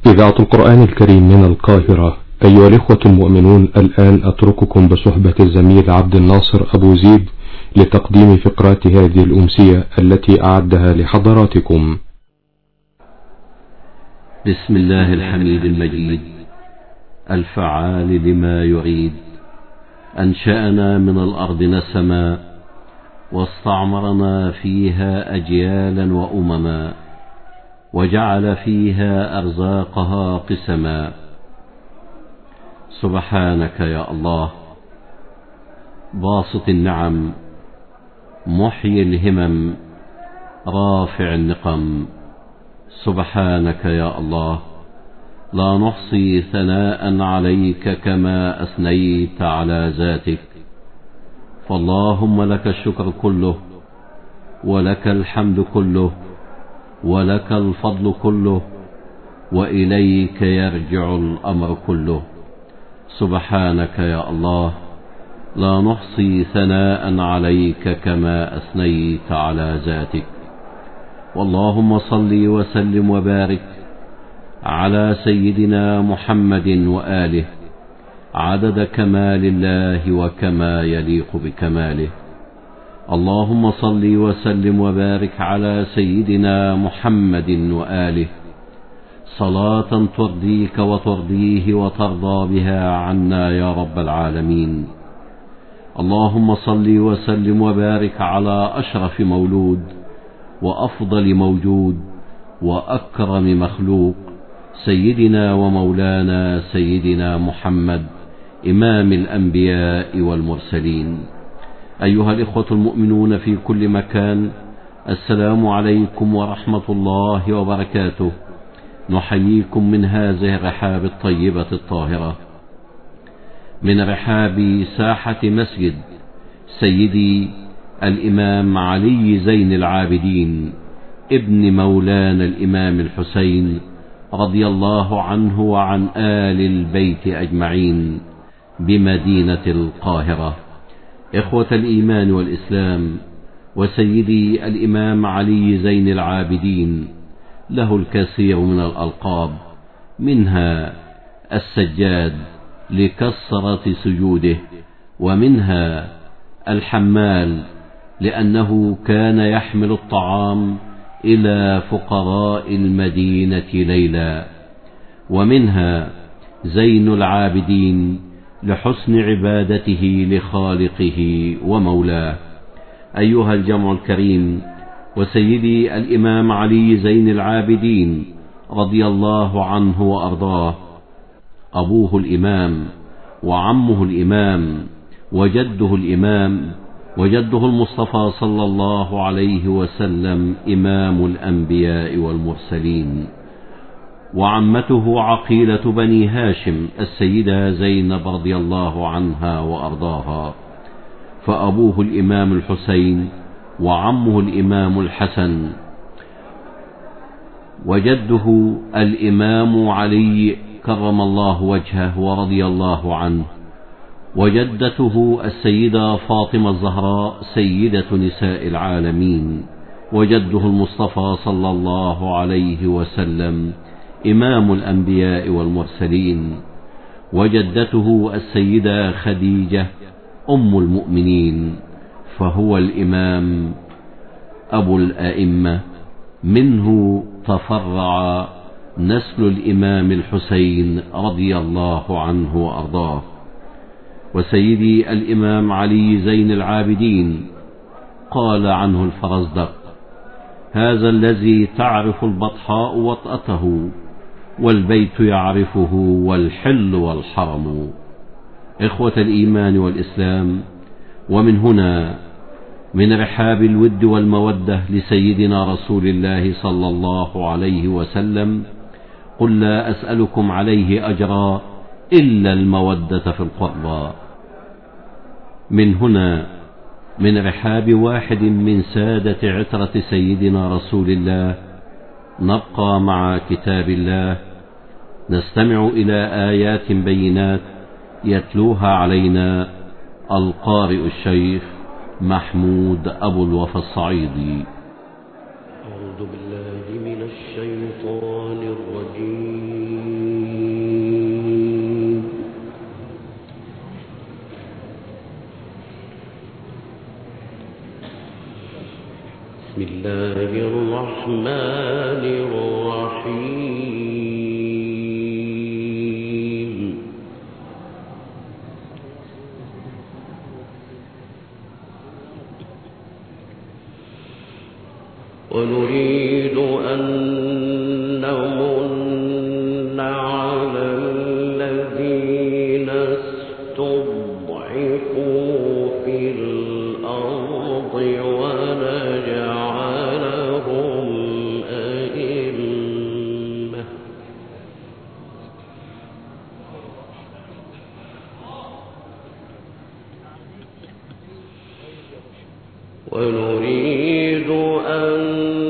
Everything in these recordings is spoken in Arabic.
إذاعة القرآن الكريم من القاهرة. أيها الإخوة المؤمنون، الآن أترككم بصحبة الزميل عبد الناصر أبو زيد لتقديم فقرات هذه الأمسية التي أعدها لحضراتكم. بسم الله الحميد المجيد الفعال لما يريد. أنشأنا من الأرض نسما واستعمرنا فيها أجيالا وأمما، وجعل فيها أرزاقها قسما. سبحانك يا الله، باسط النعم، محيي الهمم، رافع النقم. سبحانك يا الله، لا نحصي ثناء عليك كما أثنيت على ذاتك، فاللهم لك الشكر كله، ولك الحمد كله، ولك الفضل كله، وإليك يرجع الأمر كله. سبحانك يا الله، لا نحصي ثناء عليك كما أثنيت على ذاتك. واللهم صل وسلم وبارك على سيدنا محمد وآله عدد كمال الله وكما يليق بكماله. اللهم صل وسلم وبارك على سيدنا محمد وآله صلاة ترضيك وترضيه وترضى بها عنا يا رب العالمين. اللهم صل وسلم وبارك على أشرف مولود وأفضل موجود وأكرم مخلوق، سيدنا ومولانا سيدنا محمد إمام الأنبياء والمرسلين. أيها الإخوة المؤمنون في كل مكان، السلام عليكم ورحمة الله وبركاته. نحييكم من هذه الرحاب الطيبة الطاهرة، من رحاب ساحة مسجد سيدي الإمام علي زين العابدين ابن مولانا الإمام الحسين رضي الله عنه وعن آل البيت أجمعين بمدينة القاهرة. إخوة الإيمان والإسلام، وسيدي الإمام علي زين العابدين له الكثير من الألقاب، منها السجاد لكثرة سجوده، ومنها الحمال لأنه كان يحمل الطعام إلى فقراء المدينة ليلا، ومنها زين العابدين لحسن عبادته لخالقه ومولاه. أيها الجمع الكريم، وسيدي الإمام علي زين العابدين رضي الله عنه وأرضاه، أبوه الإمام وعمه الإمام وجده الإمام، وجده المصطفى صلى الله عليه وسلم إمام الأنبياء والمرسلين، وعمته عقيلة بني هاشم السيدة زينب رضي الله عنها وأرضاها، فأبوه الإمام الحسين وعمه الإمام الحسن، وجده الإمام علي كرم الله وجهه ورضي الله عنه، وجدته السيدة فاطمة الزهراء سيدة نساء العالمين، وجده المصطفى صلى الله عليه وسلم إمام الأنبياء والمرسلين، وجدته السيدة خديجة أم المؤمنين، فهو الإمام أبو الأئمة، منه تفرع نسل الإمام الحسين رضي الله عنه وأرضاه. وسيدي الإمام علي زين العابدين قال عنه الفرزدق: هذا الذي تعرف البطحاء وطأته، والبيت يعرفه والحل والحرم. إخوة الإيمان والإسلام، ومن هنا من رحاب الود والمودة لسيدنا رسول الله صلى الله عليه وسلم: قل لا أسألكم عليه أجرا إلا المودة في القربى. من هنا من رحاب واحد من سادة عترة سيدنا رسول الله نبقى مع كتاب الله، نستمع إلى آيات بينات يتلوها علينا القارئ الشيخ محمود أبو الوفا الصعيدي. أعوذ بالله من الشيطان الرجيم. الرحمن الرحيم. ونريد أن نمن على الذين استضعفوا في الأرض ونجعلهم أئمة ونريد أن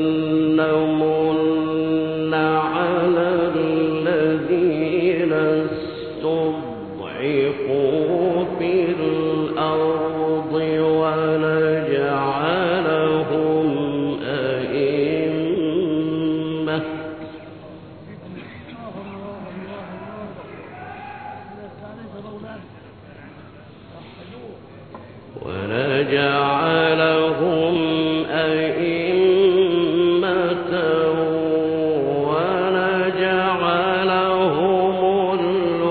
نمن على الذين استضعفوا في الأرض ونجعلهم أئمة ونجعلهم أئمة ونجعلهم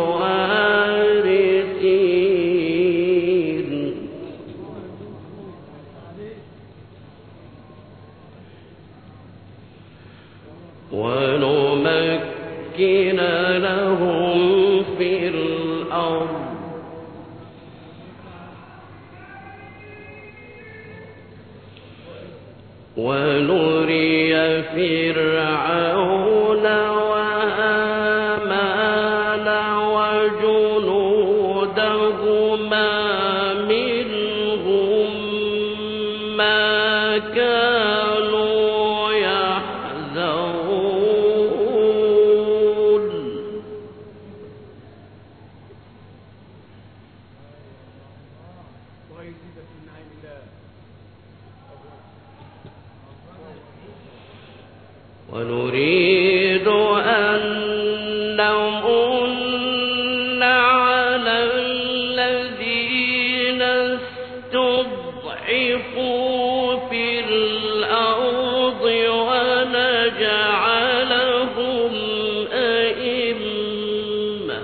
الوارثين ونمكن لهم في الأرض ونري فرعون وهامان وجنودهما منهم ما كانوا يحذرون ونريد أن نمن على الذين استضعفوا في الأرض ونجعلهم أئمة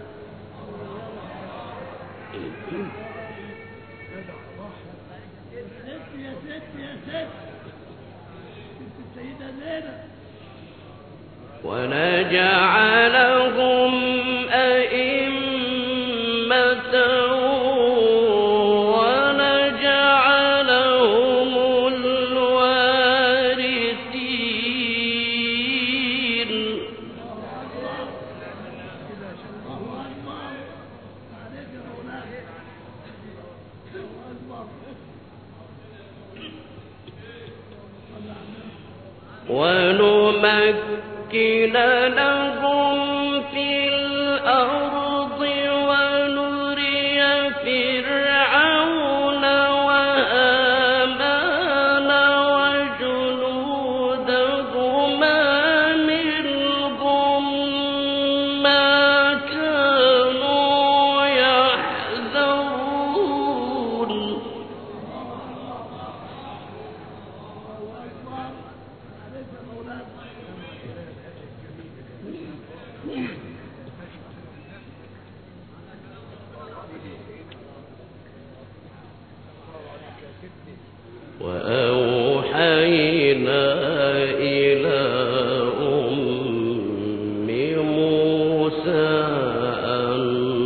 ونجعلهم أئمة ونجعلهم الوارثين ونمكن لهم في الأرض ونري فرعون وهامان وجنودهما منهم ما كانوا يحذرون وأوحينا إلى أم موسى أن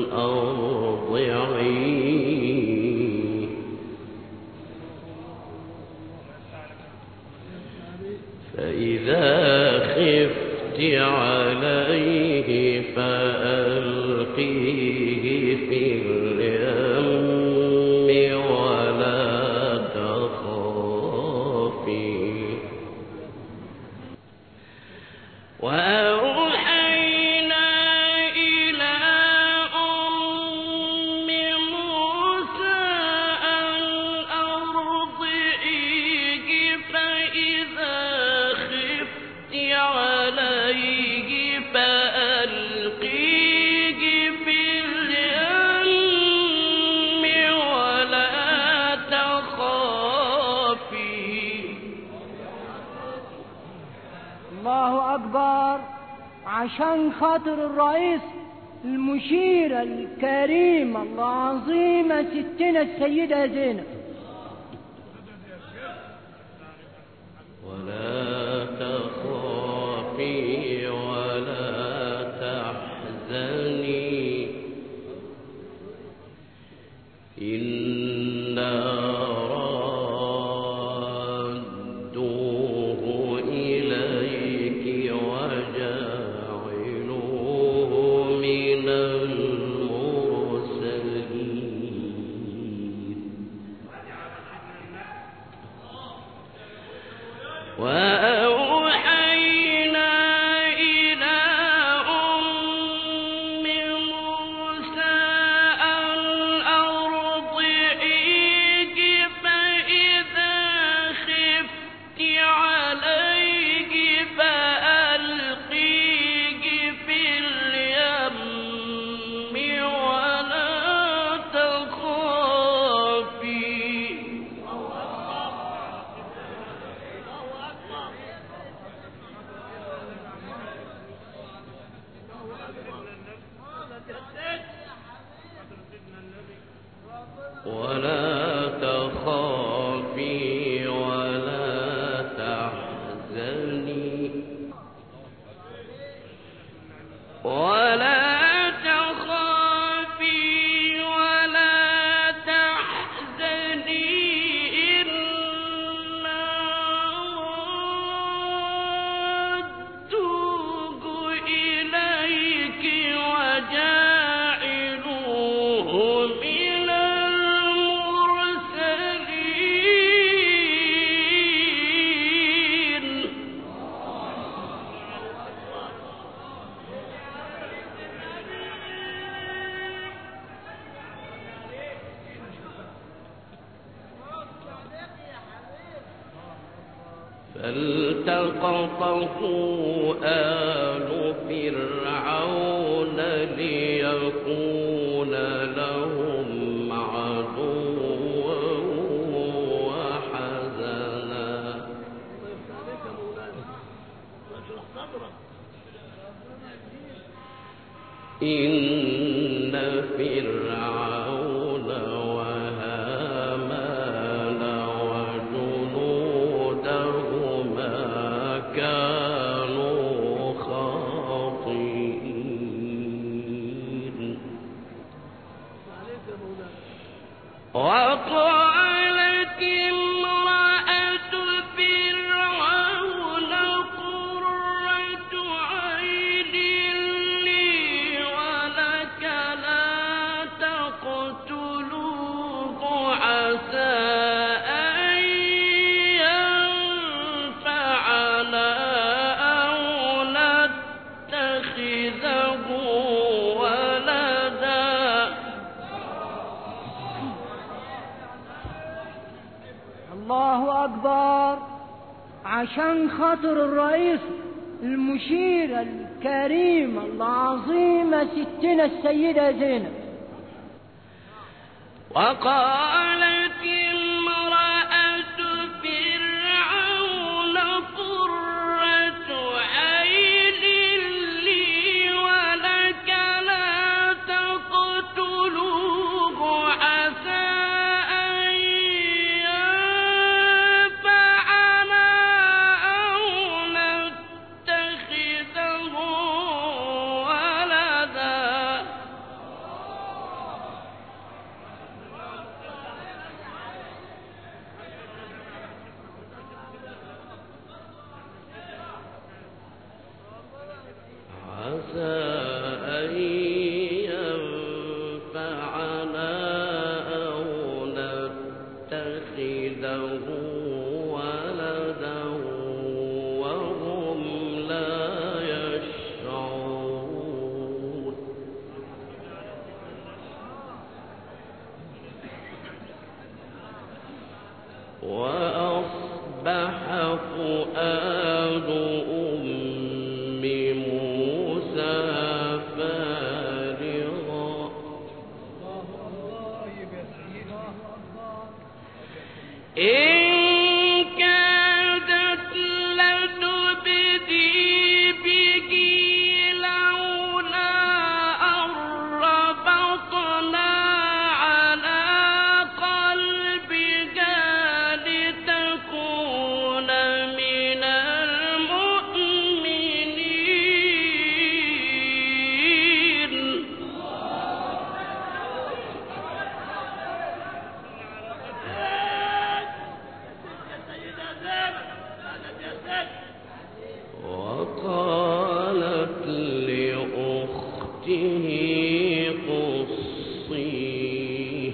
أرضعيه فإذا خفت عليه فألقيه في اليم ولا تخافي وأوحينا إلى أم موسى أن أرضعيه فإذا خفت عليه فألقيه في عشان خاطر الرئيس المشيرة الكريمة العظيمة ستنا السيدة زينب. ولا تخافي ولا تحزني إنا ردوه إليك وجاعلوه من المرسلين وأوحينا إلى أم موسى أن أرضعيه فإذا خفت عليه فألقيه في اليم ولا تخافي ولا تخافي ولا تحزني ولا تخافي ولا تحزني إنا ردوه إليك وجاعلوه من المرسلين فالتقطه آل فرعون ليكون لهم عدوا وحزنا إن فرعون وهامان وجنودهما كانوا خاطئين وقالت امرأة فرعون قرة عين لي ولك لا تقتلوه عسى أن ينفعنا أو نتخذه ولدا الله أكبر. عشان خاطر الرئيس المشيرة الكريمة العظيمة ستنا السيدة زينب. وقالت امرأة فرعون قرة عين لي ولك لا تقتلوه عسى أن ينفعنا أو نتخذه ولدا عسى أن ينفعنا أو نتخذه ولدا وهم لا يشعرون وأصبح فؤاد أم موسى قصيه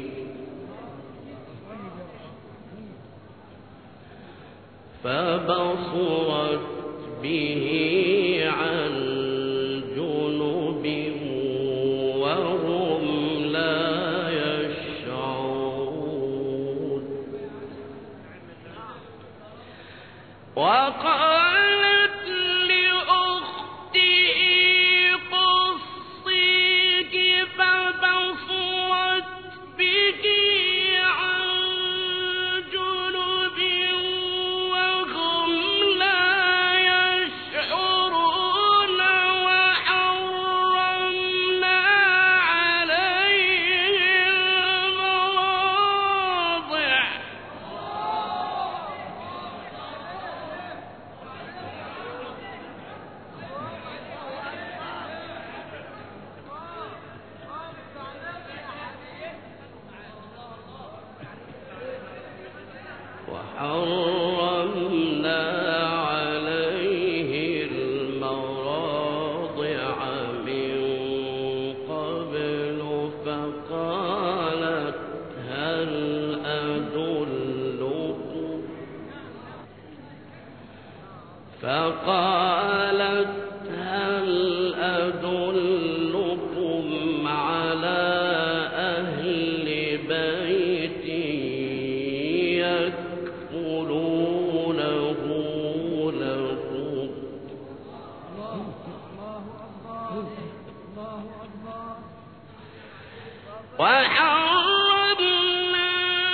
فبصرت به عن جنب وهم لا يشعرون وقالت لأخته قصيه فبصرت به عن جنب وهم لا يشعرون وحرمنا عليه المراضع وحرمنا عليه المراضع من قبل فقالت هل أدلكم على أهل بيت يكفلونه لكم وحرمنا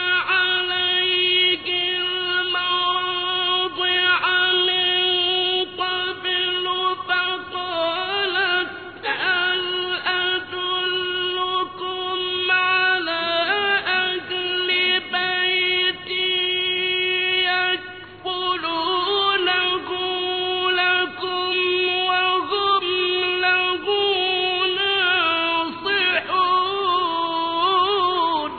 عليه المراضع من قبل فقالت هل أدلكم على أهل بيت يكفلونه لكم وهم له ناصحون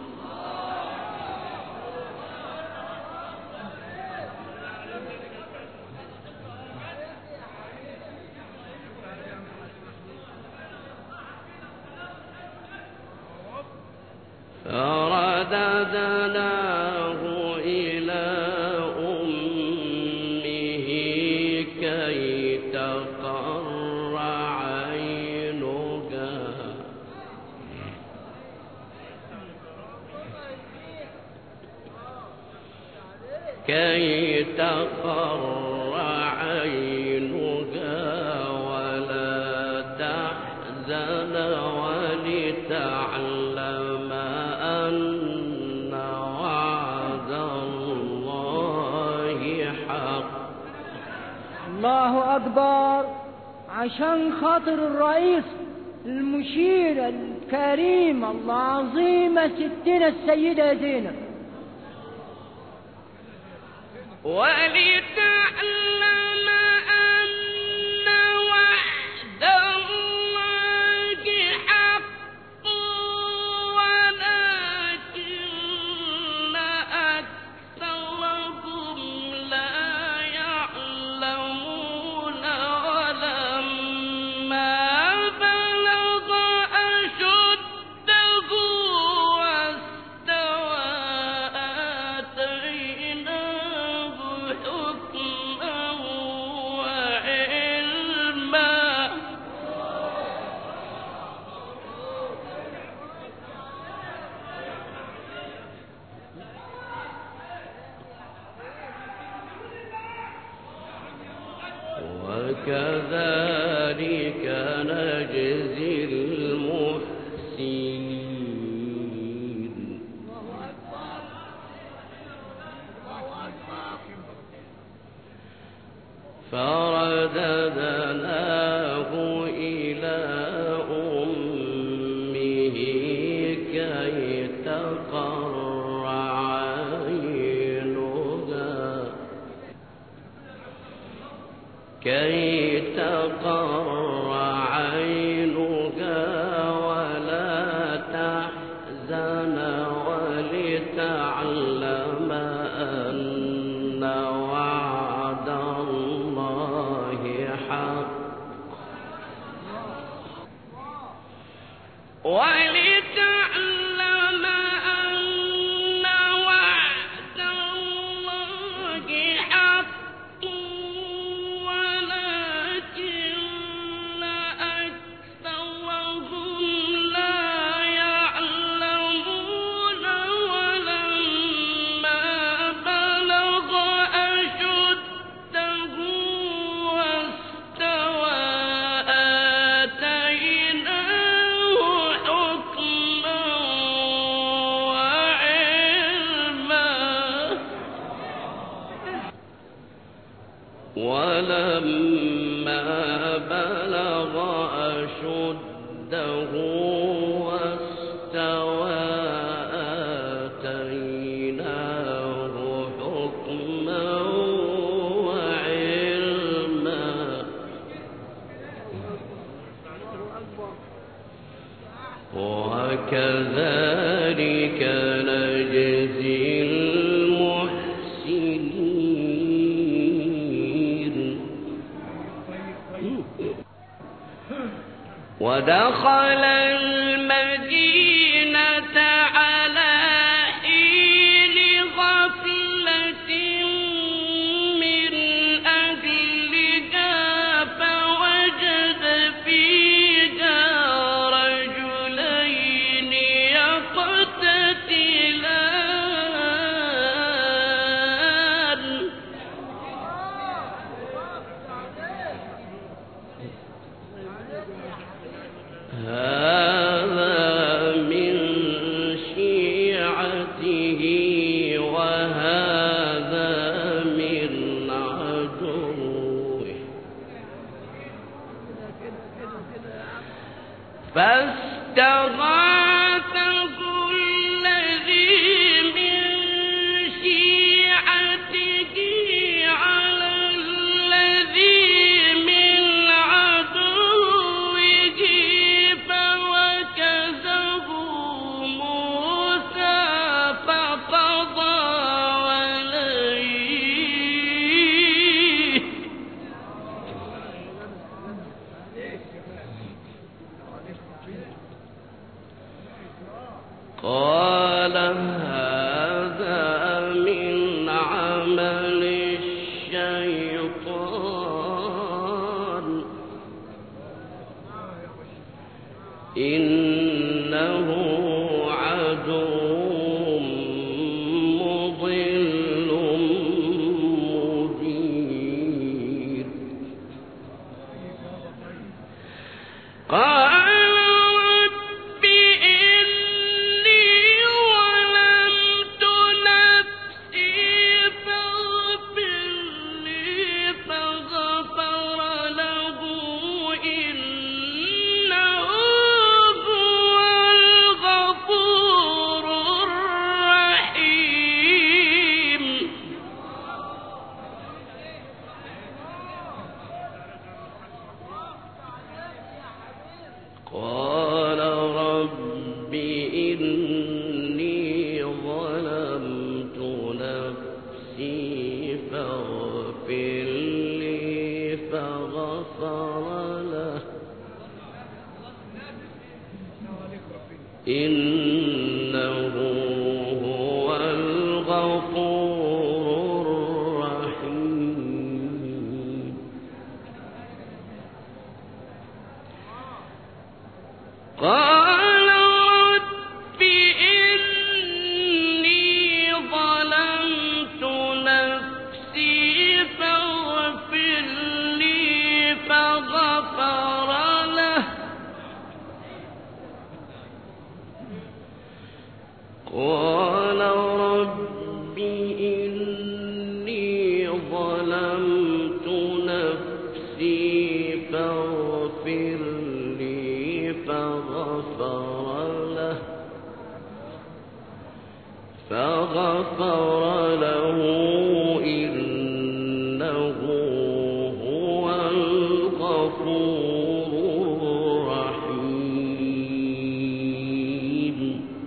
فرددناه إلى أمه كي تقر عينها ولا تحزن ولتعلم أن وعد الله حق. الله أكبر. عشان خاطر الرئيس المشير الكريم العظيمة ستنا السيدة زينب ولتعلم أن وعد الله حق ولكن أكثرهم لا يعلمون ولما بلغ أشده واستوى آتيناه حكما وعلما وكذلك نجزي المحسنين. فرددناه إلى أمه كي تقر عينها ولتعلم أن وعد الله حق ولكن أكثرهم لا يعلمون ولما بلغ أشده واستوى آتيناه حكما وعلما ولما بلغ أشده واستوى آتيناه حكما وعلما وكذلك نجزي المحسنين ودخل المدينة على حين غفلة من أهلها فوجد فيها رجلين يقتتلان هذا من شيعته وهذا من عدوه فاستغاثه الذي من شيعته على الذي من عدوه فوكزه موسى فقضى عليه قال هذا من عمل الشيطان إنه عدو مضل مبين قال رب إني ظلمت نفسي فاغفر لي فغفر له إنه هو الغفور الرحيم قال رب إني ظلمت نفسي فاغفر لي فغفر له إنه هو الغفور الرحيم قال رب إني ظلمت نفسي فاغفر لي فغفر له قال رب إني ظلمت نفسي فاغفر لي فغفر له إنه هو الغفور الرحيم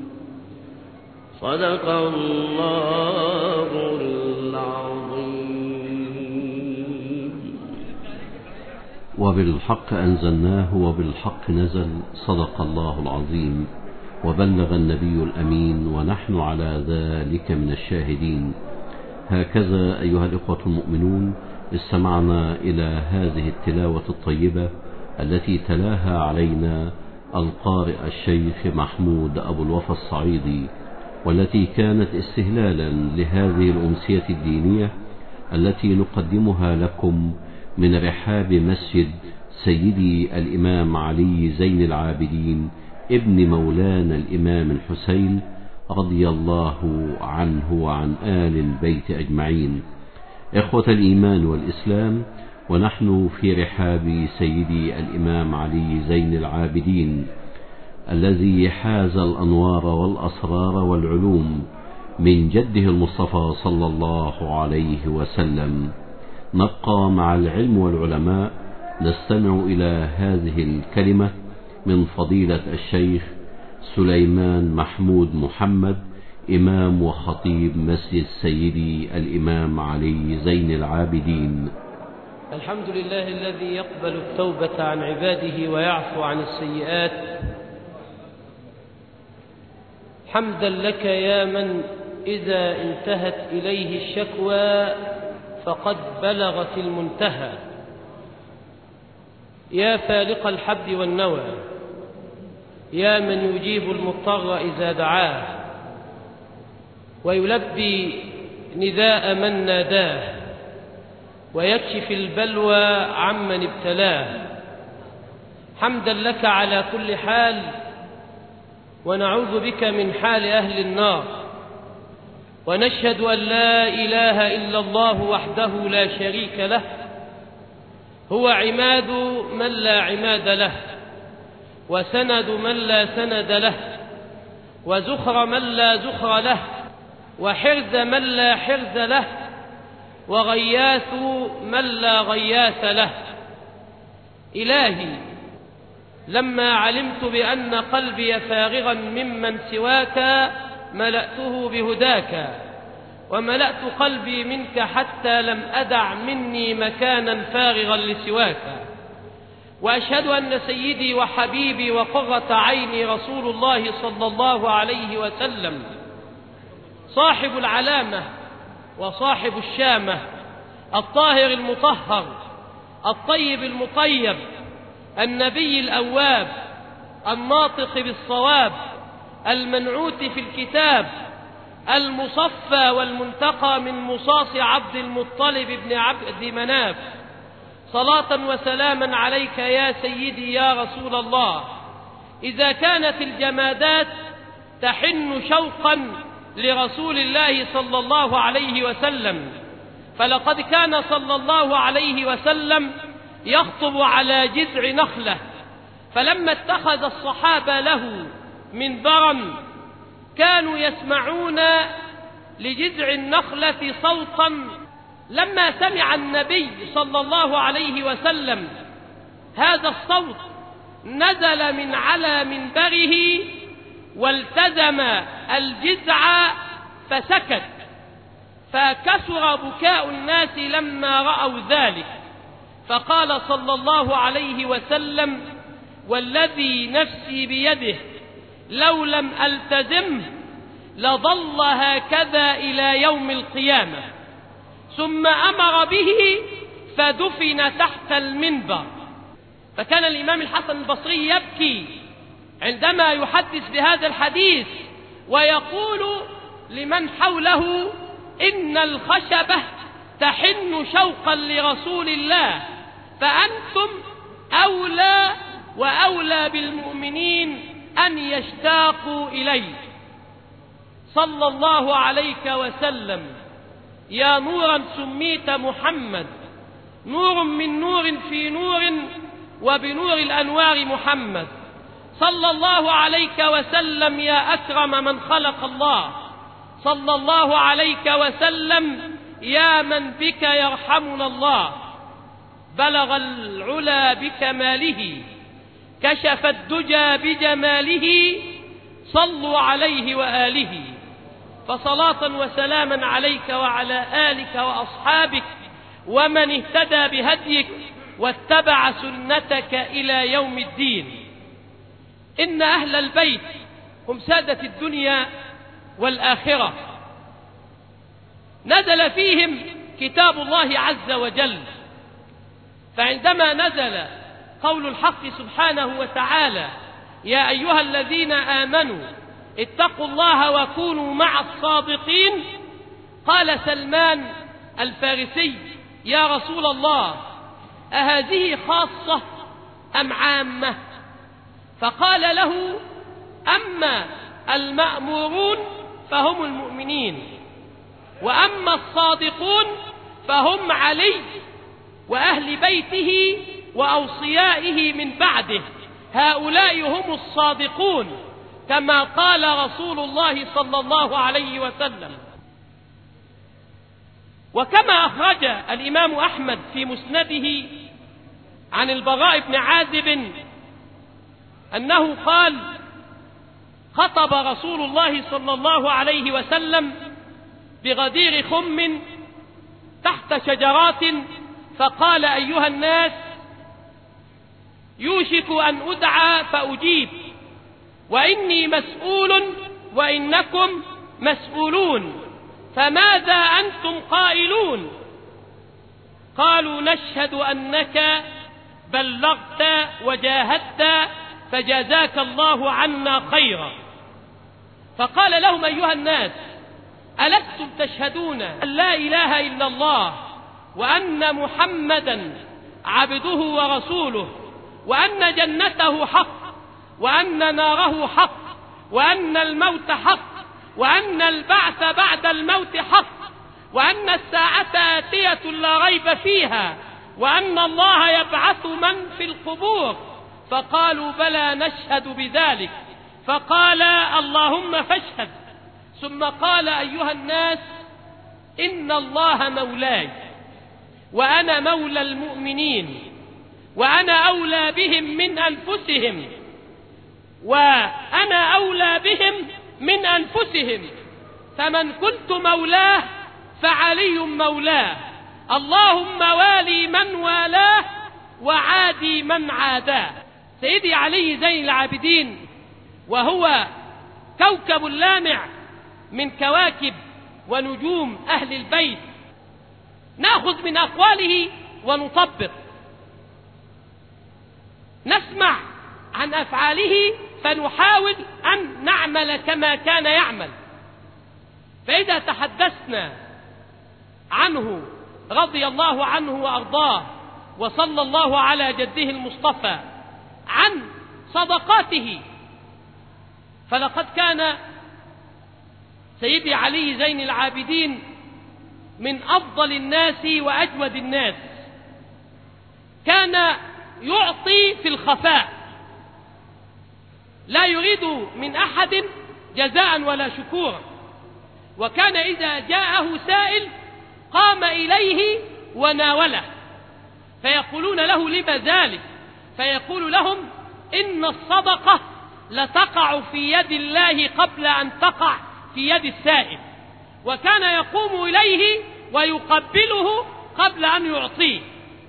صدق الله العظيم. وبالحق أنزلناه وبالحق نزل. صدق الله العظيم وبلغ النبي الأمين ونحن على ذلك من الشاهدين. هكذا أيها الإخوة المؤمنون استمعنا إلى هذه التلاوة الطيبة التي تلاها علينا القارئ الشيخ محمود أبو الوفا الصعيدي، والتي كانت استهلالا لهذه الأمسية الدينية التي نقدمها لكم من رحاب مسجد سيدي الإمام علي زين العابدين ابن مولانا الإمام الحسين رضي الله عنه وعن آل البيت أجمعين. إخوة الإيمان والإسلام، ونحن في رحاب سيدي الإمام علي زين العابدين الذي حاز الأنوار والأسرار والعلوم من جده المصطفى صلى الله عليه وسلم، نبقى مع العلم والعلماء نستمع إلى هذه الكلمة من فضيلة الشيخ سليمان محمود محمد، إمام وخطيب مسجد سيدي الإمام علي زين العابدين. الحمد لله الذي يقبل التوبة عن عباده ويعفو عن السيئات. حمدا لك يا من إذا انتهت إليه الشكوى فقد بلغت المنتهى، يا فالق الحب والنوى، يا من يجيب المضطر إذا دعاه ويلبي نداء من ناداه ويكشف البلوى عمن ابتلاه. حمدا لك على كل حال، ونعوذ بك من حال أهل النار، ونشهد أن لا إله إلا الله وحده لا شريك له، هو عماد من لا عماد له، وسند من لا سند له، وزخر من لا زخر له، وحرز من لا حرز له، وغياث من لا غياث له. إلهي، لما علمت بأن قلبي فارغا ممن سواك ملأته بهداك، وملأت قلبي منك حتى لم أدع مني مكانا فارغا لسواك. وأشهد أن سيدي وحبيبي وقرة عيني رسول الله صلى الله عليه وسلم، صاحب العلامة وصاحب الشامة، الطاهر المطهر، الطيب المطيب، النبي الأواب، الناطق بالصواب، المنعوت في الكتاب، المصفى والمنتقى من مصاص عبد المطلب بن عبد مناف. صلاة وسلاما عليك يا سيدي يا رسول الله. إذا كانت الجمادات تحن شوقا لرسول الله صلى الله عليه وسلم، فلقد كان صلى الله عليه وسلم يخطب على جذع نخلة، فلما اتخذ الصحابة له منبرا كانوا يسمعون لجذع النخلة صوتا. لما سمع النبي صلى الله عليه وسلم هذا الصوت نزل من على منبره والتزم الجذع فسكت، فكسر بكاء الناس لما رأوا ذلك، فقال صلى الله عليه وسلم: والذي نفسي بيده لو لم ألتزمه لظل هكذا إلى يوم القيامة. ثم أمر به فدفن تحت المنبر. فكان الإمام الحسن البصري يبكي عندما يحدث بهذا الحديث ويقول لمن حوله: إن الخشبة تحن شوقا لرسول الله، فأنتم أولى وأولى بالمؤمنين أن يشتاقوا إليه. صلى الله عليك وسلم يا نورا سميت محمد، نور من نور في نور، وبنور الأنوار محمد. صلى الله عليك وسلم يا أكرم من خلق الله، صلى الله عليك وسلم يا من بك يرحمنا الله. بلغ العلا بكماله، كشف الدجى بجماله، صلوا عليه وآله. فصلاة وسلاما عليك وعلى آلك وأصحابك ومن اهتدى بهديك واتبع سنتك إلى يوم الدين. إن أهل البيت هم سادة الدنيا والآخرة، نزل فيهم كتاب الله عز وجل، فعندما نزل قول الحق سبحانه وتعالى: يا أيها الذين آمنوا اتقوا الله وكونوا مع الصادقين، قال سلمان الفارسي: يا رسول الله، أهذه خاصة أم عامة؟ فقال له: أما المأمورون فهم المؤمنين، وأما الصادقون فهم علي وأهل بيته وأوصيائه من بعده، هؤلاء هم الصادقون، كما قال رسول الله صلى الله عليه وسلم. وكما أخرج الإمام أحمد في مسنده عن البراء بن عازب أنه قال: خطب رسول الله صلى الله عليه وسلم بغدير خم تحت شجرات، فقال: أيها الناس، يوشك أن أدعى فأجيب، وإني مسؤول وإنكم مسؤولون، فماذا أنتم قائلون؟ قالوا: نشهد أنك بلغت وجاهدت، فجزاك الله عنا خيرا. فقال لهم: أيها الناس، ألستم تشهدون أن لا إله إلا الله، وأن محمدا عبده ورسوله، وأن جنته حق، وأن ناره حق، وأن الموت حق، وأن البعث بعد الموت حق، وأن الساعة آتية لا ريب فيها، وأن الله يبعث من في القبور؟ فقالوا: بلى نشهد بذلك. فقال: اللهم فاشهد. ثم قال: أيها الناس، إن الله مولاي، وأنا مولى المؤمنين، وأنا أولى بهم من أنفسهم، وأنا أولى بهم من أنفسهم، فمن كنت مولاه فعلي مولاه، اللهم والي من والاه وعادي من عاداه. سيدي علي زين العابدين، وهو كوكب لامع من كواكب ونجوم أهل البيت، نأخذ من أقواله ونطبق، نسمع عن أفعاله فنحاول أن نعمل كما كان يعمل. فإذا تحدثنا عنه رضي الله عنه وأرضاه، وصلى الله على جده المصطفى، عن صدقاته، فلقد كان سيدي علي زين العابدين من أفضل الناس وأجود الناس، كان يعطي في الخفاء، لا يريد من أحد جزاء ولا شكورا، وكان إذا جاءه سائل قام إليه وناوله، فيقولون له: لما ذلك؟ فيقول لهم: إن الصدقة لتقع في يد الله قبل أن تقع في يد السائل، وكان يقوم إليه ويقبله قبل أن يعطيه.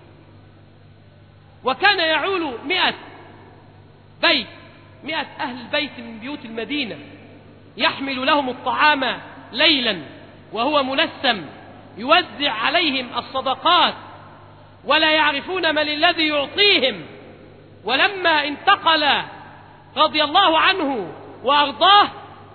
وكان يعول 100 بيت، 100 أهل البيت من بيوت المدينة، يحمل لهم الطعام ليلا وهو ملثم، يوزع عليهم الصدقات، ولا يعرفون من الذي يعطيهم. ولما انتقل رضي الله عنه وأرضاه،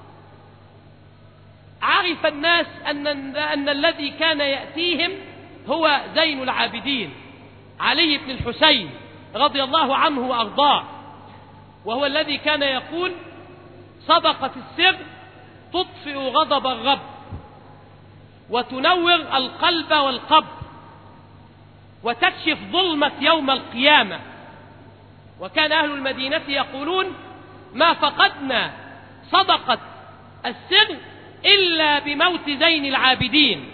عرف الناس أن الذي كان يأتيهم هو زين العابدين علي بن الحسين رضي الله عنه وأرضاه، وهو الذي كان يقول: صدقة السر تطفئ غضب الرب وتنور القلب والقبر وتكشف ظلمة يوم القيامة. وكان أهل المدينة يقولون: ما فقدنا صدقة السر إلا بموت زين العابدين.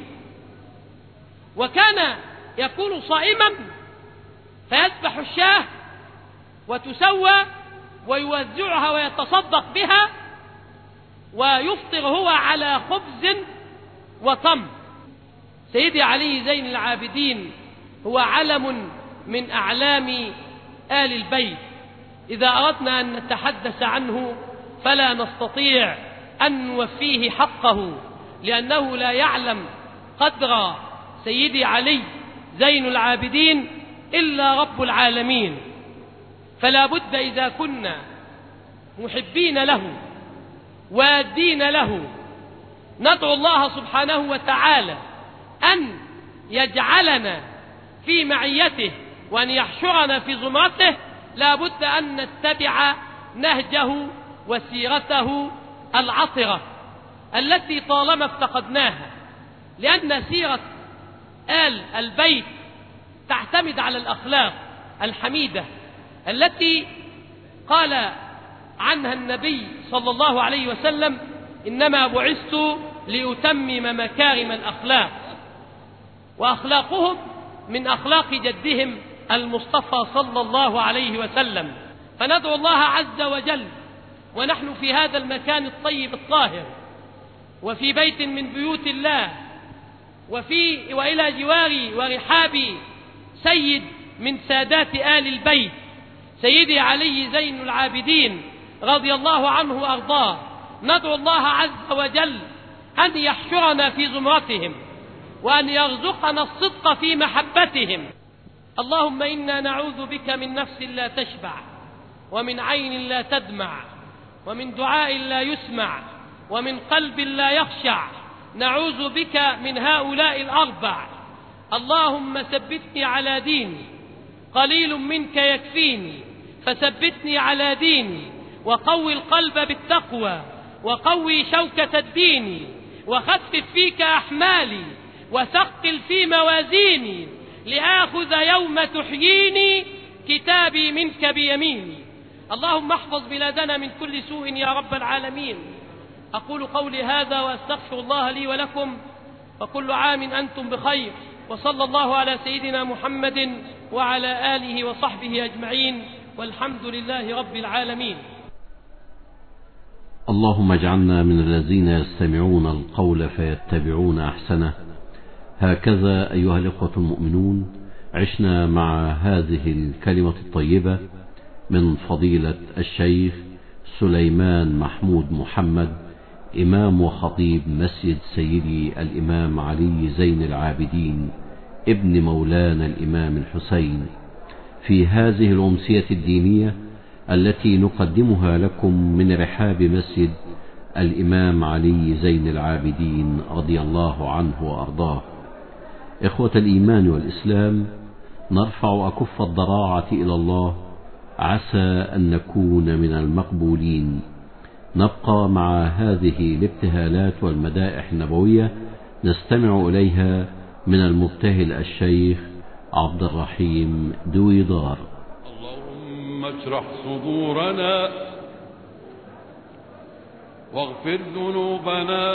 وكان يكون صائما فيذبح الشاة وتسوى ويوزعها ويتصدق بها، ويفطر هو على خبز وتمر. سيدي علي زين العابدين هو علم من أعلام آل البيت إذا أردنا أن نتحدث عنه فلا نستطيع أن نوفيه حقه، لأنه لا يعلم قدر سيدي علي زين العابدين إلا رب العالمين. فلا بد إذا كنا محبين له وادين له ندعو الله سبحانه وتعالى أن يجعلنا في معيته وأن يحشرنا في زمرته. لا بد أن نتبع نهجه وسيرته العطرة التي طالما افتقدناها، لأن سيرة آل البيت تعتمد على الأخلاق الحميدة التي قال عنها النبي صلى الله عليه وسلم: إنما بعثت لأتمم مكارم الأخلاق. وأخلاقهم من أخلاق جدهم المصطفى صلى الله عليه وسلم. فندعو الله عز وجل ونحن في هذا المكان الطيب الطاهر وفي بيت من بيوت الله وإلى جوار ورحاب سيد من سادات آل البيت سيدي علي زين العابدين رضي الله عنه وأرضاه، ندعو الله عز وجل أن يحشرنا في زمرتهم وأن يرزقنا الصدق في محبتهم. اللهم إنا نعوذ بك من نفس لا تشبع، ومن عين لا تدمع، ومن دعاء لا يسمع، ومن قلب لا يخشع. نعوذ بك من هؤلاء الأربع. اللهم ثبتني على ديني، قليل منك يكفيني، فثبتني على ديني، وقوي القلب بالتقوى، وقوي شوكة الدين، وخفف فيك أحمالي، وثقل في موازيني، لآخذ يوم تحييني كتابي منك بيميني. اللهم احفظ بلادنا من كل سوء يا رب العالمين. أقول قولي هذا وأستغفر الله لي ولكم، وكل عام أنتم بخير، وصلى الله على سيدنا محمد وعلى آله وصحبه أجمعين، والحمد لله رب العالمين. اللهم اجعلنا من الذين يستمعون القول فيتبعون أحسنه. هكذا أيها الإخوة المؤمنون عشنا مع هذه الكلمة الطيبة من فضيلة الشيخ سليمان محمود محمد، إمام وخطيب مسجد سيدي الإمام علي زين العابدين ابن مولانا الإمام الحسين، في هذه الأمسية الدينية التي نقدمها لكم من رحاب مسجد الإمام علي زين العابدين رضي الله عنه وأرضاه. إخوة الإيمان والإسلام، نرفع أكف الضراعة إلى الله عسى أن نكون من المقبولين. نبقى مع هذه الابتهالات والمدائح النبوية نستمع إليها من المبتهل الشيخ عبد الرحيم دويدار. اللهم اشرح صدورنا واغفر ذنوبنا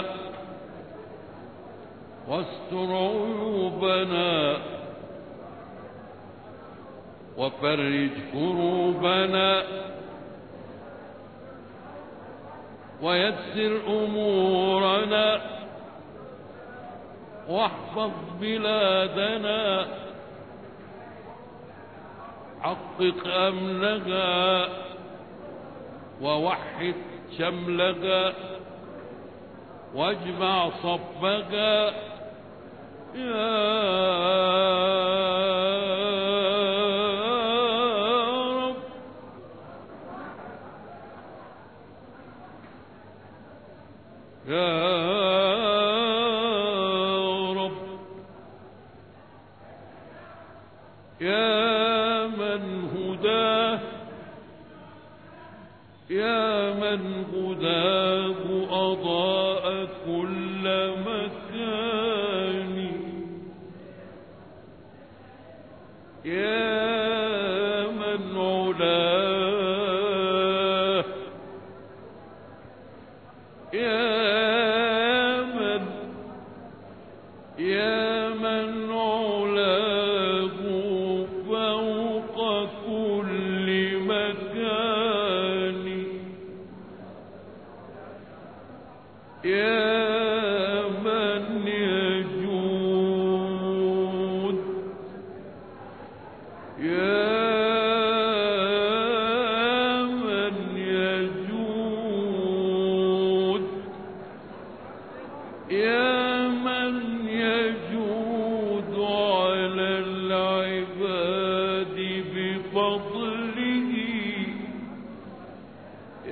واستر عيوبنا وفرج كروبنا ويسر أمورنا واحفظ بلادنا، حقق أمنها ووحد شملها واجمع صفها يا رب. يا رب يا من هداه، يا من هداه أضاء كل مكان، يا من علاه، يا من علاه فوق كل مكان، يا من يجود،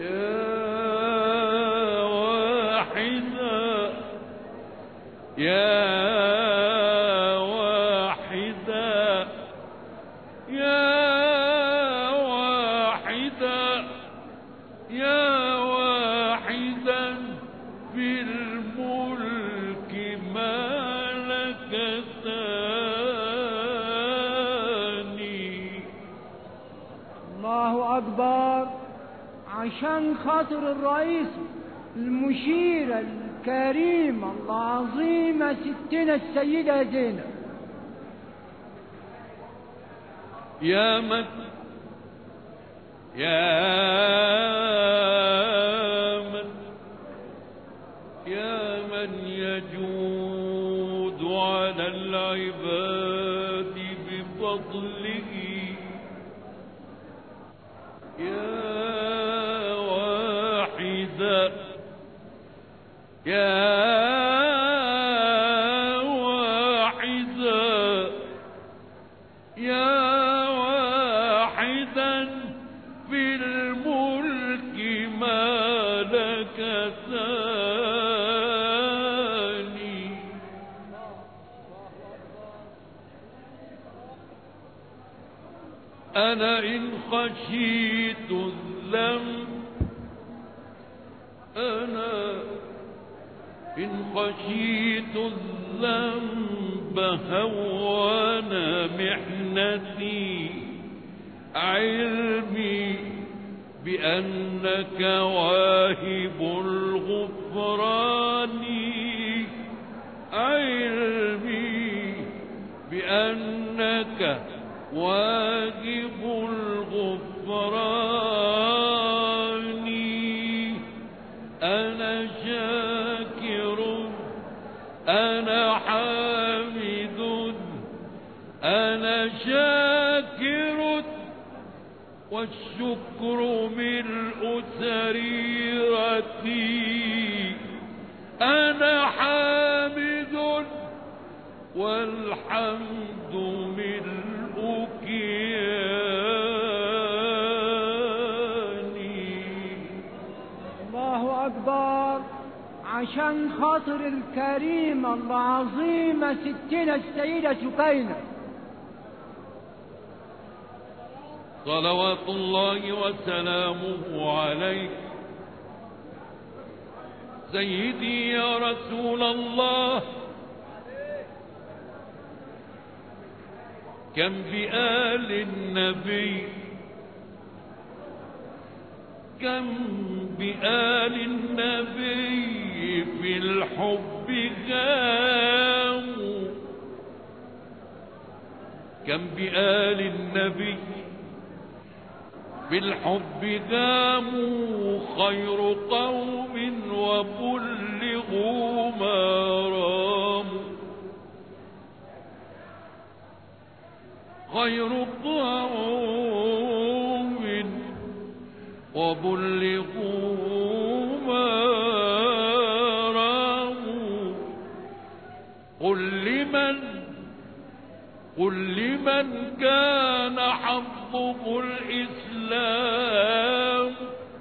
عشان خاطر الرئيس المشير الكريم العظيمة ستنا السيدة زينب. يا من يجود على العباد بفضله، أنا إن خشيت الذنب، أنا إن خشيت الذنب هون محنتي، علمي بأنك واهب الغفران، علمي بأنك واجب الغفران. أنا شاكر، أنا حامد، أنا شاكر، والشكر ملء سريرتي. أنا حامد والحمد ملء كياني. الله أكبر. عشان خاطر الكريمة العظيمة ستنا السيدة سكينة، صلوات الله وسلامه عليك سيدي يا رسول الله. كم بآل النبي، كم بآل النبي في الحب قاموا، كم بآل النبي في الحب قاموا، خير قوم وبلغوا ما راموا، خير قوم وبلغوا ما راموا. قل لمن كان حظه الإسلام،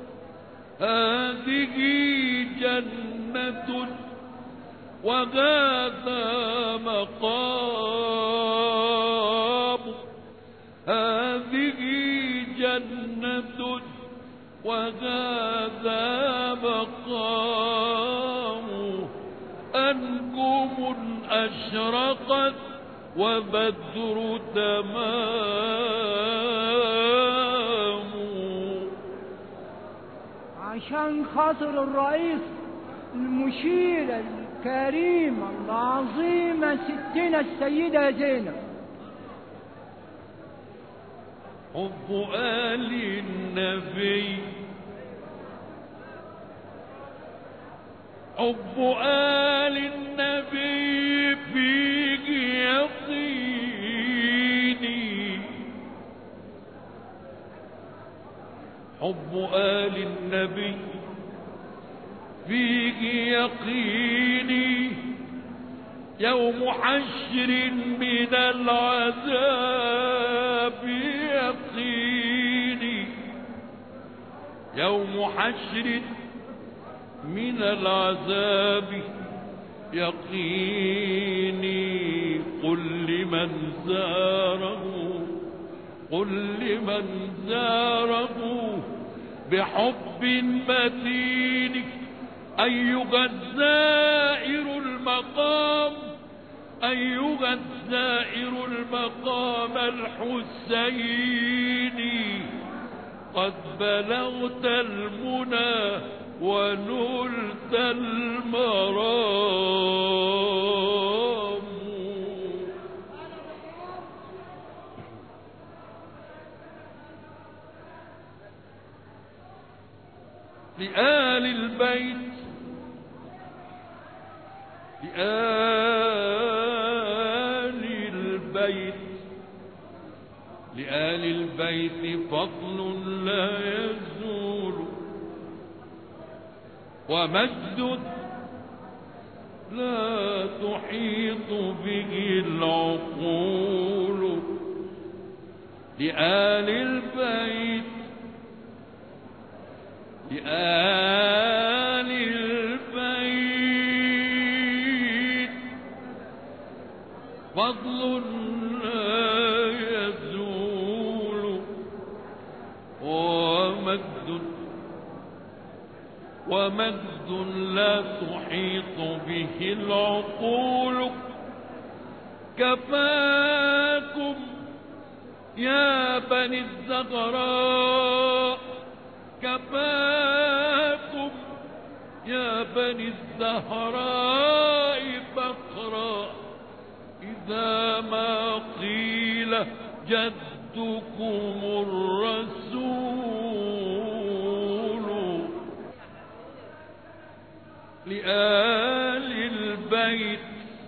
هذه جنة وهذا مقام، هذه جنة وهذا مقام. أنجم أشرقت وبدر تمام. عشان خاطر الرئيس المشير الكريم العظيمة ستنا السيدة زينب. حب آل النبي، حب آل النبي فيك يقيني، حب آل النبي فيك يقيني. يوم حشر من العذاب يقيني، يوم حشر من العذاب يقيني قل لمن زاره بحب متين أيها الزائر المقام الحسيني قد بلغت المنى ونلت المرام. لآل البيت فضل لا يزول ومجد لا تحيط به العقول. لآل البيت فضل لا يزول ومجد لا تحيط به العقول. كفاكم يا بني الزهراء كفاكم يا بني الزهراء فخرا إذا ما قيل جدكم الرسول. لآل البيت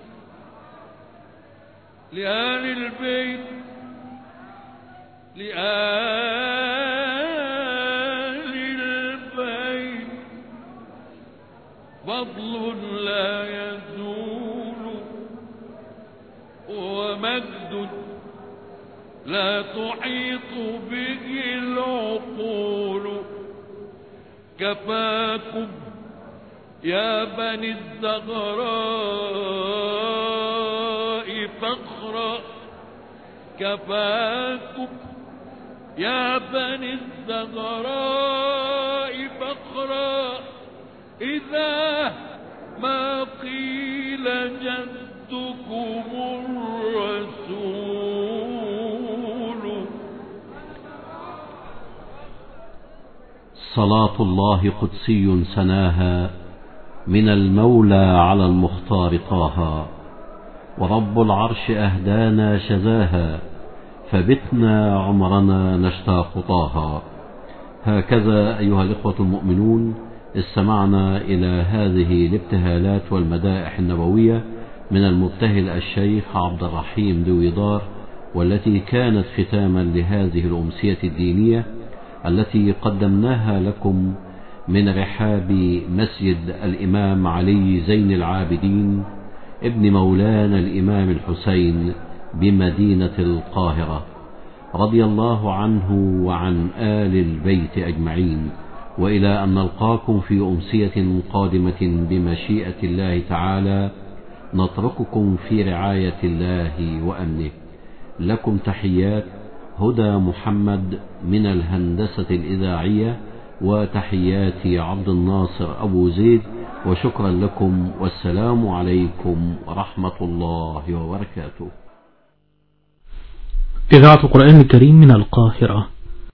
فضل لا يزول ومجد لا تحيط به العقول. كفاكم يا بني الزهراء فخرا كفاكم يا بني الزهراء فخرا إذا ما قيل جدكم الرسول. صلاة الله قدسي سناها من المولى على المختار طه، ورب العرش أهدانا شذاها، فبتنا عمرنا نشتاق طه. هكذا أيها الإخوة المؤمنون استمعنا إلى هذه الابتهالات والمدائح النبوية من المبتهل الشيخ عبد الرحيم دويدار، والتي كانت ختاما لهذه الأمسية الدينية التي قدمناها لكم من رحاب مسجد الإمام علي زين العابدين ابن مولانا الإمام الحسين بمدينة القاهرة، رضي الله عنه وعن آل البيت أجمعين. وإلى أن نلقاكم في أمسية قادمة بمشيئة الله تعالى، نترككم في رعاية الله وأمنه. لكم تحيات هدى محمد من الهندسة الإذاعية، وتحيات عبد الناصر أبو زيد، وشكرا لكم، والسلام عليكم ورحمة الله وبركاته. إذاعة القرآن الكريم من القاهرة.